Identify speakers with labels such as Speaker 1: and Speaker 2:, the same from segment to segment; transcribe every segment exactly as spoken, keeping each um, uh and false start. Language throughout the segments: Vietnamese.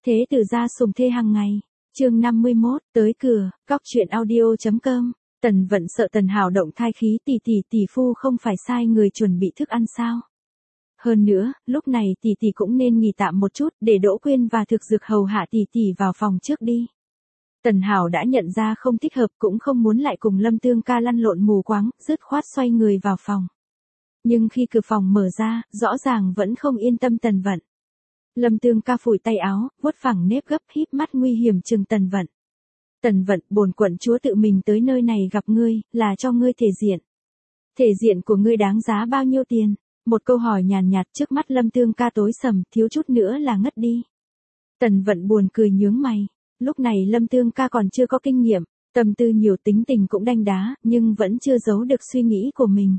Speaker 1: Thế tử gia sủng thê hàng ngày. Chương năm mươi mốt, tới cửa, góc truyện audio chấm com. Tần Vận sợ Tần Hảo động thai khí, tỷ tỷ tỷ phu không phải sai người chuẩn bị thức ăn sao? Hơn nữa, lúc này tỷ tỷ cũng nên nghỉ tạm một chút, để Đỗ Quyên và Thực Dược hầu hạ tỷ tỷ vào phòng trước đi. Tần Hảo đã nhận ra không thích hợp, cũng không muốn lại cùng Lâm Tương ca lăn lộn mù quáng, dứt khoát xoay người vào phòng. Nhưng khi cửa phòng mở ra, rõ ràng vẫn không yên tâm Tần Vận. Lâm Tương ca phủi tay áo, vuốt phẳng nếp gấp, híp mắt nguy hiểm trừng Tần Vận. Tần Vận, bổn quận chúa tự mình tới nơi này gặp ngươi, là cho ngươi thể diện. Thể diện của ngươi đáng giá bao nhiêu tiền? Một câu hỏi nhàn nhạt trước mắt Lâm Tương ca tối sầm, thiếu chút nữa là ngất đi. Tần Vận buồn cười nhướng mày. Lúc này Lâm Tương ca còn chưa có kinh nghiệm, tâm tư nhiều, tính tình cũng đanh đá, nhưng vẫn chưa giấu được suy nghĩ của mình.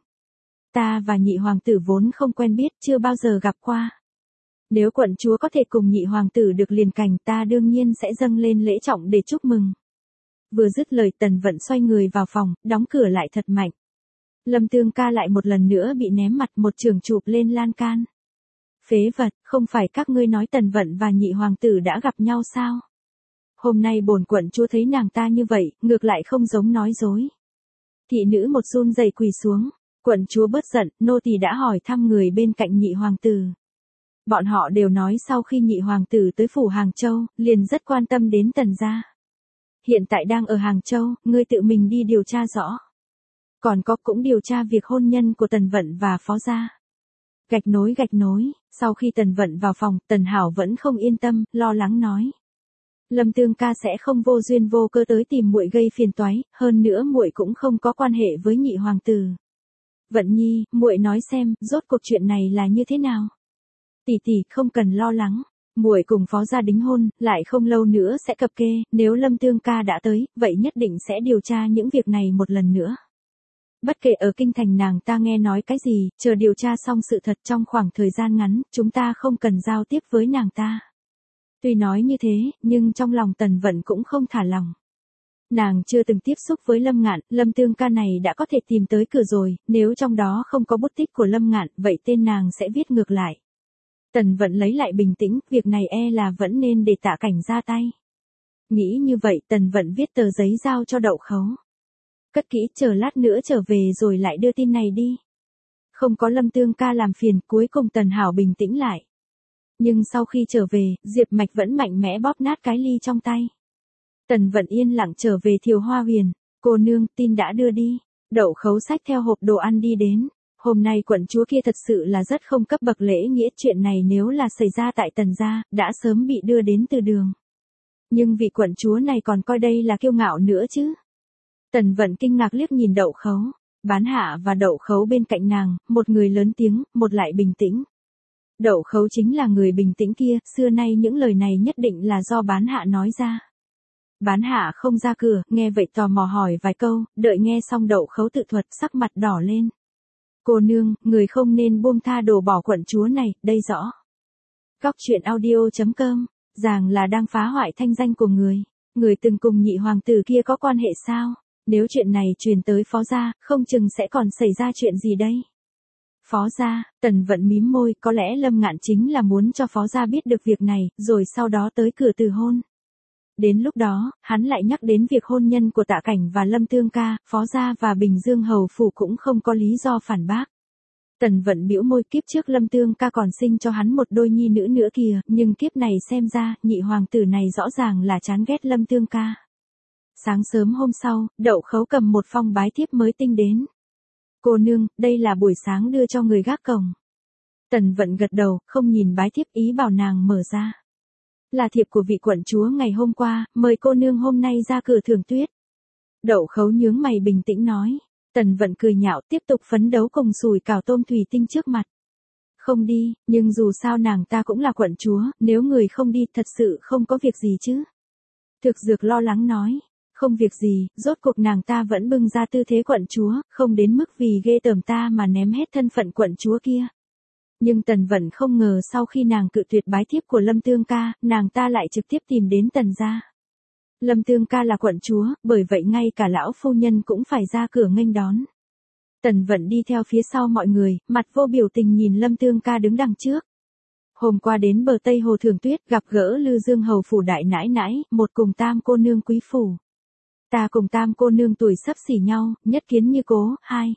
Speaker 1: Ta và nhị hoàng tử vốn không quen biết, chưa bao giờ gặp qua. Nếu quận chúa có thể cùng nhị hoàng tử được liền cảnh, ta đương nhiên sẽ dâng lên lễ trọng để chúc mừng. Vừa dứt lời, Tần Vận xoay người vào phòng, đóng cửa lại thật mạnh. Lâm Tương ca lại một lần nữa bị ném mặt, một chưởng chụp lên lan can. Phế vật, không phải các ngươi nói Tần Vận và nhị hoàng tử đã gặp nhau sao? Hôm nay bổn quận chúa thấy nàng ta như vậy, ngược lại không giống nói dối. Thị nữ một run rẩy quỳ xuống. Quận chúa bớt giận, nô tỳ đã hỏi thăm người bên cạnh nhị hoàng tử. Bọn họ đều nói sau khi nhị hoàng tử tới phủ Hàng Châu, liền rất quan tâm đến Tần gia. Hiện tại đang ở Hàng Châu, ngươi tự mình đi điều tra rõ. Còn có cũng điều tra việc hôn nhân của Tần Vận và Phó gia. Gạch nối gạch nối, sau khi Tần Vận vào phòng, Tần Hảo vẫn không yên tâm, lo lắng nói. Lâm Tương ca sẽ không vô duyên vô cớ tới tìm muội gây phiền toái, hơn nữa muội cũng không có quan hệ với nhị hoàng tử. Vận Nhi, muội nói xem, rốt cuộc chuyện này là như thế nào? Tỷ tỷ, không cần lo lắng, muội cùng Phó gia đính hôn, lại không lâu nữa sẽ cập kê, nếu Lâm Tương ca đã tới, vậy nhất định sẽ điều tra những việc này một lần nữa. Bất kể ở kinh thành nàng ta nghe nói cái gì, chờ điều tra xong sự thật trong khoảng thời gian ngắn, chúng ta không cần giao tiếp với nàng ta. Tuy nói như thế, nhưng trong lòng Tần Vận cũng không thả lòng. Nàng chưa từng tiếp xúc với Lâm Ngạn, Lâm Tương ca này đã có thể tìm tới cửa rồi, nếu trong đó không có bút tích của Lâm Ngạn, vậy tên nàng sẽ viết ngược lại. Tần Vận lấy lại bình tĩnh, việc này e là vẫn nên để Tạ Cảnh ra tay. Nghĩ như vậy, Tần Vận viết tờ giấy giao cho Đậu Khấu. Cất kỹ, chờ lát nữa trở về rồi lại đưa tin này đi. Không có Lâm Tương ca làm phiền, cuối cùng Tần Hảo bình tĩnh lại. Nhưng sau khi trở về, Diệp Mạch vẫn mạnh mẽ bóp nát cái ly trong tay. Tần Vận yên lặng trở về Thiều Hoa Huyền. Cô nương, tin đã đưa đi. Đậu Khấu xách theo hộp đồ ăn đi đến. Hôm nay quận chúa kia thật sự là rất không cấp bậc lễ nghĩa, chuyện này nếu là xảy ra tại Tần gia, đã sớm bị đưa đến từ đường. Nhưng vị quận chúa này còn coi đây là kiêu ngạo nữa chứ. Tần Vận kinh ngạc liếc nhìn Đậu Khấu. Bán Hạ và Đậu Khấu bên cạnh nàng, một người lớn tiếng, một lại bình tĩnh. Đậu Khấu chính là người bình tĩnh kia, xưa nay những lời này nhất định là do Bán Hạ nói ra. Bán Hạ không ra cửa, nghe vậy tò mò hỏi vài câu, đợi nghe xong Đậu Khấu tự thuật, sắc mặt đỏ lên. Cô nương, người không nên buông tha đổ bỏ quận chúa này, đây rõ. Góc truyện audio chấm com, ràng là đang phá hoại thanh danh của người. Người từng cùng nhị hoàng tử kia có quan hệ sao? Nếu chuyện này truyền tới Phó gia, không chừng sẽ còn xảy ra chuyện gì đây? Phó gia, Tần Vận mím môi, có lẽ Lâm Ngạn chính là muốn cho Phó gia biết được việc này, rồi sau đó tới cửa từ hôn. Đến lúc đó, hắn lại nhắc đến việc hôn nhân của Tạ Cảnh và Lâm Tương ca, Phó gia và Bình Dương hầu phủ cũng không có lý do phản bác. Tần Vận bĩu môi, kiếp trước Lâm Tương ca còn sinh cho hắn một đôi nhi nữ nữa kìa, nhưng kiếp này xem ra, nhị hoàng tử này rõ ràng là chán ghét Lâm Tương ca. Sáng sớm hôm sau, Đậu Khấu cầm một phong bái thiếp mới tinh đến. Cô nương, đây là buổi sáng đưa cho người gác cổng. Tần Vận gật đầu, không nhìn bái thiếp, ý bảo nàng mở ra. Là thiệp của vị quận chúa ngày hôm qua, mời cô nương hôm nay ra cửa thưởng tuyết. Đậu Khấu nhướng mày bình tĩnh nói. Tần Vận cười nhạo, tiếp tục phấn đấu cùng sùi cảo tôm thủy tinh trước mặt. Không đi, nhưng dù sao nàng ta cũng là quận chúa, nếu người không đi thật sự không có việc gì chứ. Thực Dược lo lắng nói. Không việc gì, rốt cuộc nàng ta vẫn bưng ra tư thế quận chúa, không đến mức vì ghê tởm ta mà ném hết thân phận quận chúa kia. Nhưng Tần Vận không ngờ sau khi nàng cự tuyệt bái thiếp của Lâm Tương ca, nàng ta lại trực tiếp tìm đến Tần gia. Lâm Tương ca là quận chúa, bởi vậy ngay cả lão phu nhân cũng phải ra cửa nghênh đón. Tần Vận đi theo phía sau mọi người, mặt vô biểu tình nhìn Lâm Tương ca đứng đằng trước. Hôm qua đến bờ Tây Hồ Thường Tuyết gặp gỡ Lư Dương hầu phủ đại nãi nãi, một cùng tam cô nương quý phủ. Ta cùng tam cô nương tuổi sắp xỉ nhau, nhất kiến như cố, hai.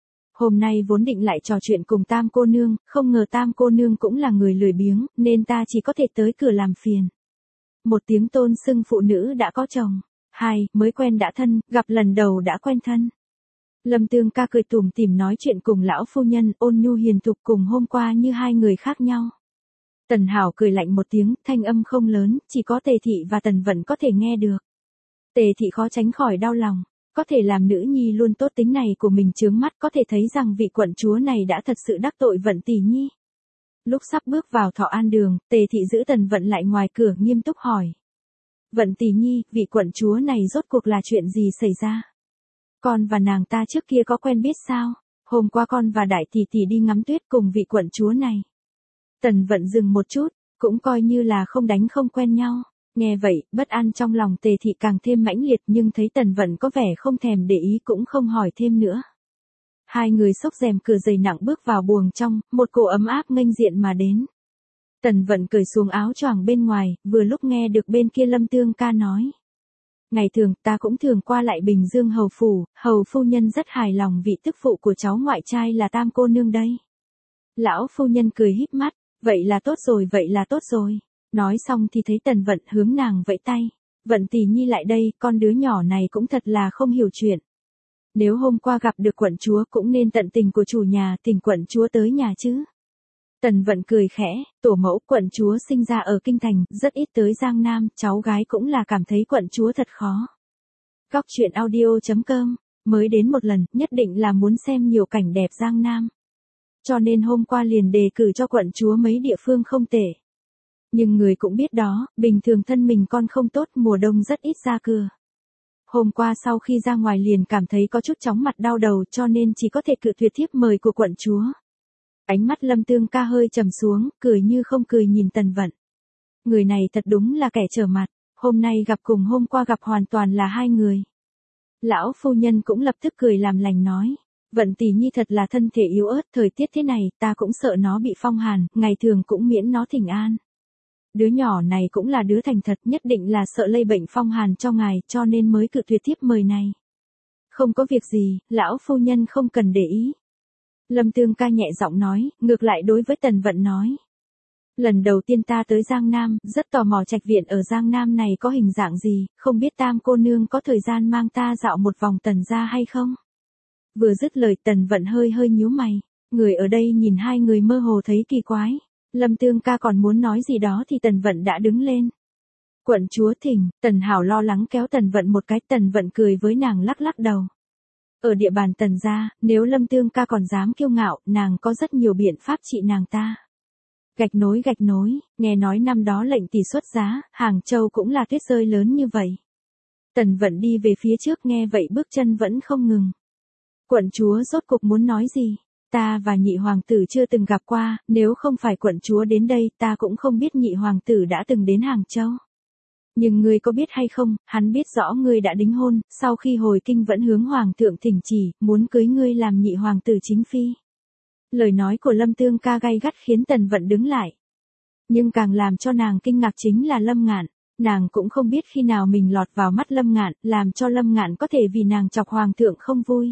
Speaker 1: Hôm nay vốn định lại trò chuyện cùng tam cô nương, không ngờ tam cô nương cũng là người lười biếng, nên ta chỉ có thể tới cửa làm phiền. Một tiếng tôn xưng phụ nữ đã có chồng. Hai, mới quen đã thân, gặp lần đầu đã quen thân. Lâm Tương ca cười tủm tỉm nói chuyện cùng lão phu nhân, ôn nhu hiền thục cùng hôm qua như hai người khác nhau. Tần Hảo cười lạnh một tiếng, thanh âm không lớn, chỉ có Tề Thị và Tần Vận có thể nghe được. Tề Thị khó tránh khỏi đau lòng, có thể làm nữ nhi luôn tốt tính này của mình chướng mắt, có thể thấy rằng vị quận chúa này đã thật sự đắc tội Vận tỷ nhi. Lúc sắp bước vào Thọ An đường, Tề Thị giữ Tần Vận lại ngoài cửa nghiêm túc hỏi. Vận tỷ nhi, vị quận chúa này rốt cuộc là chuyện gì xảy ra? Con và nàng ta trước kia có quen biết sao? Hôm qua con và đại tỷ tỷ đi ngắm tuyết cùng vị quận chúa này. Tần Vận dừng một chút, cũng coi như là không đánh không quen nhau. Nghe vậy, bất an trong lòng Tề Thị càng thêm mãnh liệt, nhưng thấy Tần Vận có vẻ không thèm để ý cũng không hỏi thêm nữa. Hai người xốc rèm cửa dày nặng bước vào buồng trong, một cổ ấm áp nghênh diện mà đến. Tần Vận cởi xuống áo choàng bên ngoài, vừa lúc nghe được bên kia Lâm Tương ca nói. Ngày thường ta cũng thường qua lại Bình Dương hầu phủ, hầu phu nhân rất hài lòng vị tức phụ của cháu ngoại trai là tam cô nương đây. Lão phu nhân cười híp mắt, vậy là tốt rồi vậy là tốt rồi. Nói xong thì thấy Tần Vận hướng nàng vẫy tay. Vận tỷ nhi lại đây, con đứa nhỏ này cũng thật là không hiểu chuyện. Nếu hôm qua gặp được quận chúa cũng nên tận tình của chủ nhà tình quận chúa tới nhà chứ. Tần Vận cười khẽ, tổ mẫu quận chúa sinh ra ở Kinh Thành, rất ít tới Giang Nam, cháu gái cũng là cảm thấy quận chúa thật khó. Góc truyện audio chấm com, mới đến một lần, nhất định là muốn xem nhiều cảnh đẹp Giang Nam. Cho nên hôm qua liền đề cử cho quận chúa mấy địa phương không tệ. Nhưng người cũng biết đó, bình thường thân mình con không tốt, mùa đông rất ít ra cửa. Hôm qua sau khi ra ngoài liền cảm thấy có chút chóng mặt đau đầu cho nên chỉ có thể cự tuyệt thiếp mời của quận chúa. Ánh mắt Lâm Tương ca hơi trầm xuống, cười như không cười nhìn Tần Vận. Người này thật đúng là kẻ trở mặt, hôm nay gặp cùng hôm qua gặp hoàn toàn là hai người. Lão phu nhân cũng lập tức cười làm lành nói. Vận tỷ nhi thật là thân thể yếu ớt, thời tiết thế này ta cũng sợ nó bị phong hàn, ngày thường cũng miễn nó thỉnh an. Đứa nhỏ này cũng là đứa thành thật, nhất định là sợ lây bệnh phong hàn cho ngài, cho nên mới cự tuyệt thiếp mời này. Không có việc gì, lão phu nhân không cần để ý. Lâm Tương ca nhẹ giọng nói, ngược lại đối với Tần Vận nói. Lần đầu tiên ta tới Giang Nam, rất tò mò trạch viện ở Giang Nam này có hình dạng gì, không biết tam cô nương có thời gian mang ta dạo một vòng Tần gia hay không? Vừa dứt lời Tần Vận hơi hơi nhíu mày, người ở đây nhìn hai người mơ hồ thấy kỳ quái. Lâm Tương ca còn muốn nói gì đó thì Tần Vận đã đứng lên. Quận chúa thỉnh, Tần Hảo lo lắng kéo Tần Vận một cái, Tần Vận cười với nàng lắc lắc đầu. Ở địa bàn Tần gia, nếu Lâm Tương ca còn dám kiêu ngạo, nàng có rất nhiều biện pháp trị nàng ta. Gạch nối gạch nối, nghe nói năm đó lệnh tỷ xuất giá, Hàng Châu cũng là tuyết rơi lớn như vậy. Tần Vận đi về phía trước nghe vậy bước chân vẫn không ngừng. Quận chúa rốt cục muốn nói gì? Ta và nhị hoàng tử chưa từng gặp qua, nếu không phải quận chúa đến đây ta cũng không biết nhị hoàng tử đã từng đến Hàng Châu. Nhưng ngươi có biết hay không, hắn biết rõ ngươi đã đính hôn, sau khi hồi kinh vẫn hướng hoàng thượng thỉnh chỉ, muốn cưới ngươi làm nhị hoàng tử chính phi. Lời nói của Lâm Tương ca gay gắt khiến Tần Vận đứng lại. Nhưng càng làm cho nàng kinh ngạc chính là Lâm Ngạn, nàng cũng không biết khi nào mình lọt vào mắt Lâm Ngạn, làm cho Lâm Ngạn có thể vì nàng chọc hoàng thượng không vui.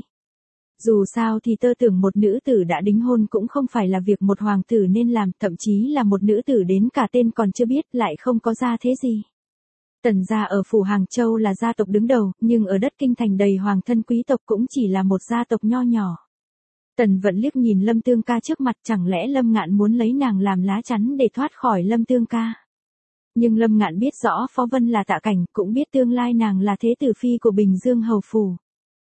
Speaker 1: Dù sao thì tơ tưởng một nữ tử đã đính hôn cũng không phải là việc một hoàng tử nên làm, thậm chí là một nữ tử đến cả tên còn chưa biết lại không có gia thế gì. Tần gia ở phủ Hàng Châu là gia tộc đứng đầu, nhưng ở đất kinh thành đầy hoàng thân quý tộc cũng chỉ là một gia tộc nho nhỏ. Tần Vận liếc nhìn Lâm Tương ca trước mặt, chẳng lẽ Lâm Ngạn muốn lấy nàng làm lá chắn để thoát khỏi Lâm Tương ca. Nhưng Lâm Ngạn biết rõ Phó Vân là Tạ Cảnh, cũng biết tương lai nàng là thế tử phi của Bình Dương hầu phủ.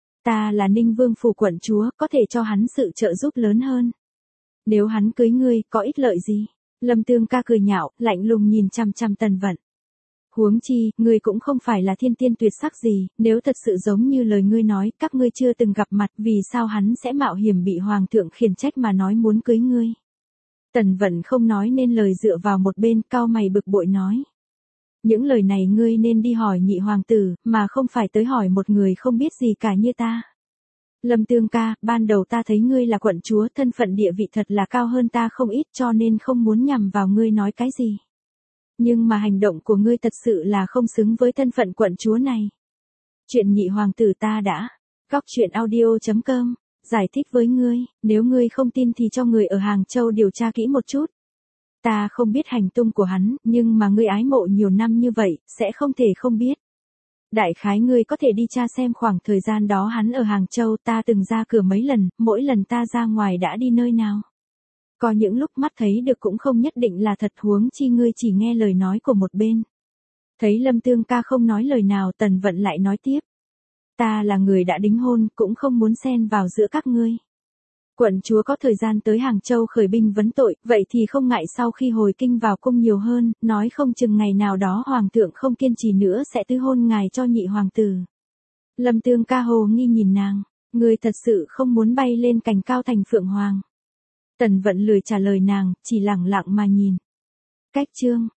Speaker 1: Ta là Ninh Vương phủ quận chúa, có thể cho hắn sự trợ giúp lớn hơn. Nếu hắn cưới ngươi, có ích lợi gì? Lâm Tương ca cười nhạo, lạnh lùng nhìn chăm chăm Tần Vận. Huống chi, ngươi cũng không phải là thiên tiên tuyệt sắc gì, nếu thật sự giống như lời ngươi nói, các ngươi chưa từng gặp mặt, vì sao hắn sẽ mạo hiểm bị hoàng thượng khiển trách mà nói muốn cưới ngươi? Tần Vận không nói nên lời, dựa vào một bên, cau mày bực bội nói. Những lời này ngươi nên đi hỏi nhị hoàng tử, mà không phải tới hỏi một người không biết gì cả như ta. Lâm Tương ca, ban đầu ta thấy ngươi là quận chúa, thân phận địa vị thật là cao hơn ta không ít, cho nên không muốn nhằm vào ngươi nói cái gì. Nhưng mà hành động của ngươi thật sự là không xứng với thân phận quận chúa này. Chuyện nhị hoàng tử ta đã. Góc chuyện audio chấm com. Giải thích với ngươi, nếu ngươi không tin thì cho người ở Hàng Châu điều tra kỹ một chút. Ta không biết hành tung của hắn, nhưng mà ngươi ái mộ nhiều năm như vậy, sẽ không thể không biết. Đại khái ngươi có thể đi tra xem khoảng thời gian đó hắn ở Hàng Châu, ta từng ra cửa mấy lần, mỗi lần ta ra ngoài đã đi nơi nào. Có những lúc mắt thấy được cũng không nhất định là thật, huống chi ngươi chỉ nghe lời nói của một bên. Thấy Lâm Tương ca không nói lời nào, Tần Vận lại nói tiếp. Ta là người đã đính hôn, cũng không muốn xen vào giữa các ngươi. Quận chúa có thời gian tới Hàng Châu khởi binh vấn tội, vậy thì không ngại sau khi hồi kinh vào cung nhiều hơn, nói không chừng ngày nào đó hoàng thượng không kiên trì nữa sẽ tứ hôn ngài cho nhị hoàng tử. Lâm Tương ca hồ nghi nhìn nàng, ngươi thật sự không muốn bay lên cành cao thành phượng hoàng. Tần Vận lười trả lời nàng, chỉ lẳng lặng mà nhìn. Cách chương